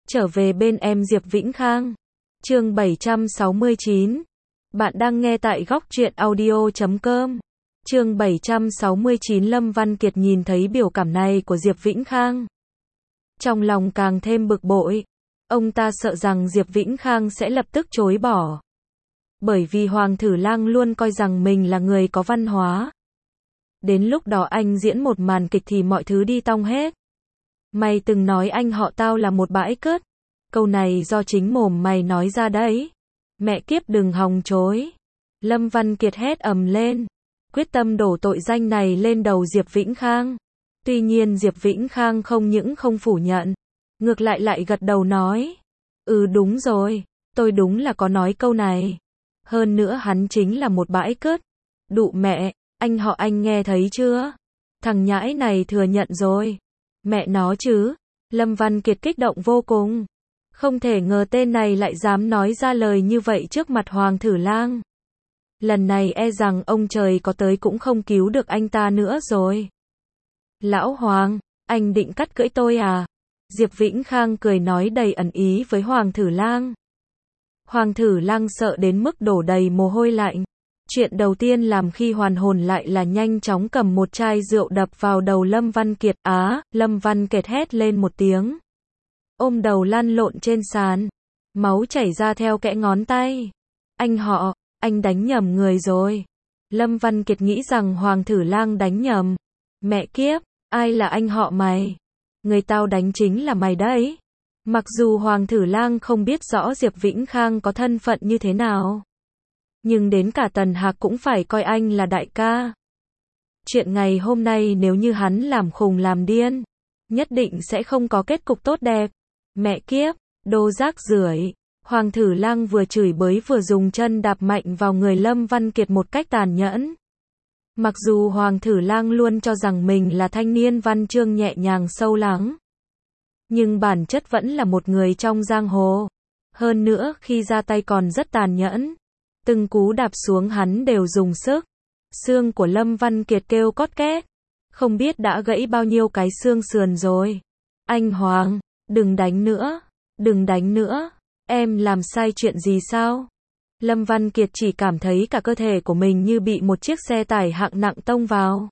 trở về bên em Diệp Vĩnh Khang. Chương 769. Bạn đang nghe tại góc truyện audio.com. Chương 769. Lâm Văn Kiệt nhìn thấy biểu cảm này của Diệp Vĩnh Khang, trong lòng càng thêm bực bội. Ông ta sợ rằng Diệp Vĩnh Khang sẽ lập tức chối bỏ. Bởi vì Hoàng Thử Lang luôn coi rằng mình là người có văn hóa. Đến lúc đó anh diễn một màn kịch thì mọi thứ đi tong hết. Mày từng nói anh họ tao là một bãi cớt. Câu này do chính mồm mày nói ra đấy. Mẹ kiếp đừng hòng chối. Lâm Văn Kiệt hét ầm lên, quyết tâm đổ tội danh này lên đầu Diệp Vĩnh Khang. Tuy nhiên Diệp Vĩnh Khang không những không phủ nhận, ngược lại gật đầu nói, đúng rồi, tôi đúng là có nói câu này. Hơn nữa hắn chính là một bãi cớt. Đụ mẹ, anh họ anh nghe thấy chưa? Thằng nhãi này thừa nhận rồi. Mẹ nó chứ. Lâm Văn Kiệt kích động vô cùng. Không thể ngờ tên này lại dám nói ra lời như vậy trước mặt Hoàng Thử Lang. Lần này e rằng ông trời có tới cũng không cứu được anh ta nữa rồi. Lão Hoàng, anh định cắt cưỡi tôi à? Diệp Vĩnh Khang cười nói đầy ẩn ý với Hoàng Thử Lang. Hoàng Thử Lang sợ đến mức đổ đầy mồ hôi lạnh. Chuyện đầu tiên làm khi hoàn hồn lại là nhanh chóng cầm một chai rượu đập vào đầu Lâm Văn Kiệt. Lâm Văn Kiệt hét lên một tiếng, ôm đầu lăn lộn trên sàn, máu chảy ra theo kẽ ngón tay. Anh họ, anh đánh nhầm người rồi. Lâm Văn Kiệt nghĩ rằng Hoàng Thử Lang đánh nhầm. Mẹ kiếp, ai là anh họ mày? Người tao đánh chính là mày đấy. Mặc dù Hoàng Thử Lang không biết rõ Diệp Vĩnh Khang có thân phận như thế nào, nhưng đến cả Tần Hạc cũng phải coi anh là đại ca. Chuyện ngày hôm nay nếu như hắn làm khùng làm điên, nhất định sẽ không có kết cục tốt đẹp. Mẹ kiếp, đồ rác rưởi. Hoàng Thử Lang vừa chửi bới vừa dùng chân đạp mạnh vào người Lâm Văn Kiệt một cách tàn nhẫn. Mặc dù Hoàng Thử Lang luôn cho rằng mình là thanh niên văn chương nhẹ nhàng sâu lắng, nhưng bản chất vẫn là một người trong giang hồ. Hơn nữa khi ra tay còn rất tàn nhẫn. Từng cú đạp xuống hắn đều dùng sức. Xương của Lâm Văn Kiệt kêu cót két. Không biết đã gãy bao nhiêu cái xương sườn rồi. Anh Hoàng, đừng đánh nữa. Đừng đánh nữa. Em làm sai chuyện gì sao? Lâm Văn Kiệt chỉ cảm thấy cả cơ thể của mình như bị một chiếc xe tải hạng nặng tông vào.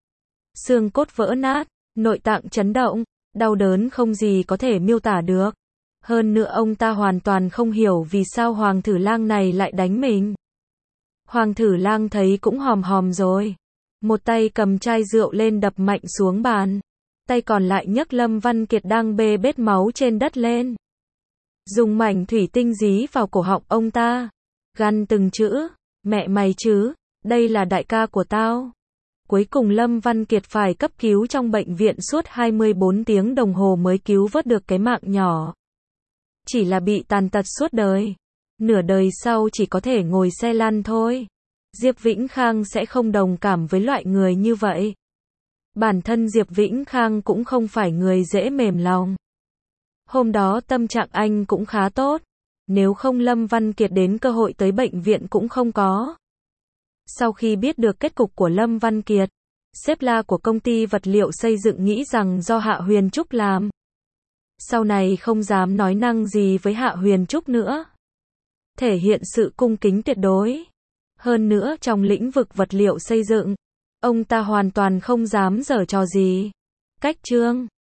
Xương cốt vỡ nát, nội tạng chấn động, đau đớn không gì có thể miêu tả được. Hơn nữa ông ta hoàn toàn không hiểu vì sao Hoàng Thử Lang này lại đánh mình. Hoàng Thử Lang thấy cũng hòm hòm rồi. Một tay cầm chai rượu lên đập mạnh xuống bàn. Tay còn lại nhấc Lâm Văn Kiệt đang bê bết máu trên đất lên. Dùng mảnh thủy tinh dí vào cổ họng ông ta. Gằn từng chữ, mẹ mày chứ, đây là đại ca của tao. Cuối cùng Lâm Văn Kiệt phải cấp cứu trong bệnh viện suốt 24 tiếng đồng hồ mới cứu vớt được cái mạng nhỏ. Chỉ là bị tàn tật suốt đời. Nửa đời sau chỉ có thể ngồi xe lăn thôi. Diệp Vĩnh Khang sẽ không đồng cảm với loại người như vậy. Bản thân Diệp Vĩnh Khang cũng không phải người dễ mềm lòng. Hôm đó tâm trạng anh cũng khá tốt. Nếu không Lâm Văn Kiệt đến cơ hội tới bệnh viện cũng không có. Sau khi biết được kết cục của Lâm Văn Kiệt, sếp La của công ty vật liệu xây dựng nghĩ rằng do Hạ Huyền Trúc làm. Sau này không dám nói năng gì với Hạ Huyền Trúc nữa. Thể hiện sự cung kính tuyệt đối. Hơn nữa trong lĩnh vực vật liệu xây dựng, ông ta hoàn toàn không dám giở trò gì. Cách chương